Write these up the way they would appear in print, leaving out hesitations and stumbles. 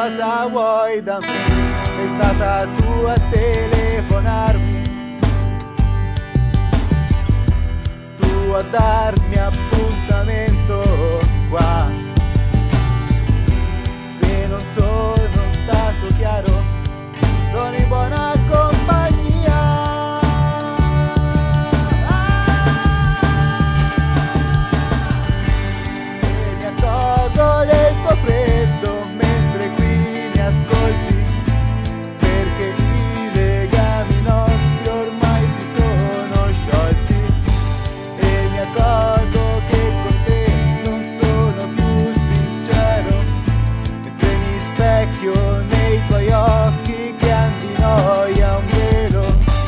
cosa vuoi da me? Sei stata tu a telefonarmi, tu a darmi appuntamento qua. Se non sono stato chiaro, sono in buona compagnia. E mi accorgo del tuo freddo mentre qui mi ascolti, perché i legami nostri ormai si sono sciolti. E mi accorgo che con te non sono più sincero, mentre mi specchio nei tuoi occhi che han di noia un velo.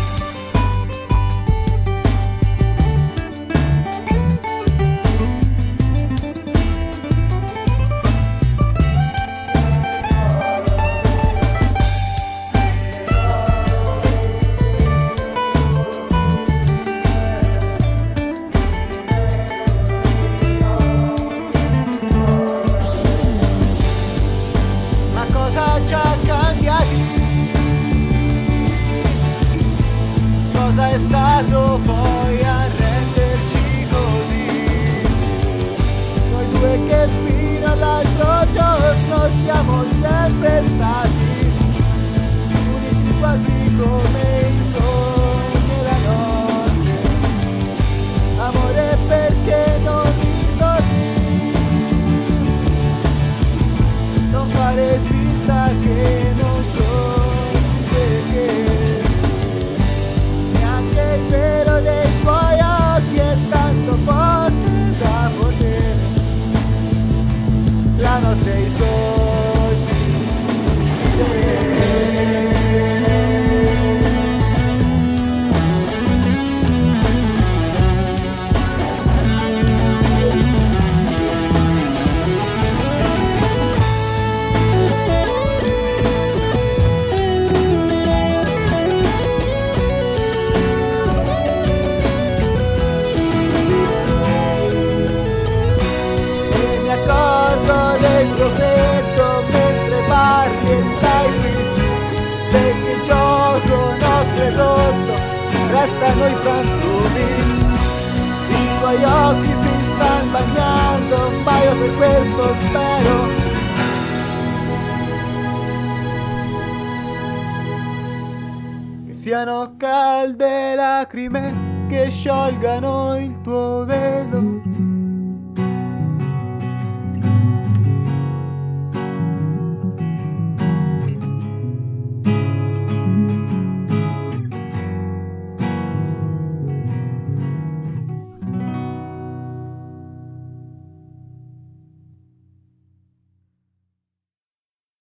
Ma cosa ci ha cambiati? Cosa è stato poi a renderci così? Noi due che fino all'altro giorno siamo sempre stati uniti quasi come il sogno e la notte. Amore, perché non mi torni? Non fare finta che non torni, perché neanche il vero dei tuoi occhi è tanto forte da potere la notte e i sogni vedere. E mi accorgo del tuo freddo mentre parli e stai zitti, perché il gioco nostro è rotto, restano i frantumi. I tuoi occhi si stanno bagnando, ma io per questo spero che siano calde lacrime che sciolgano il tuo velo.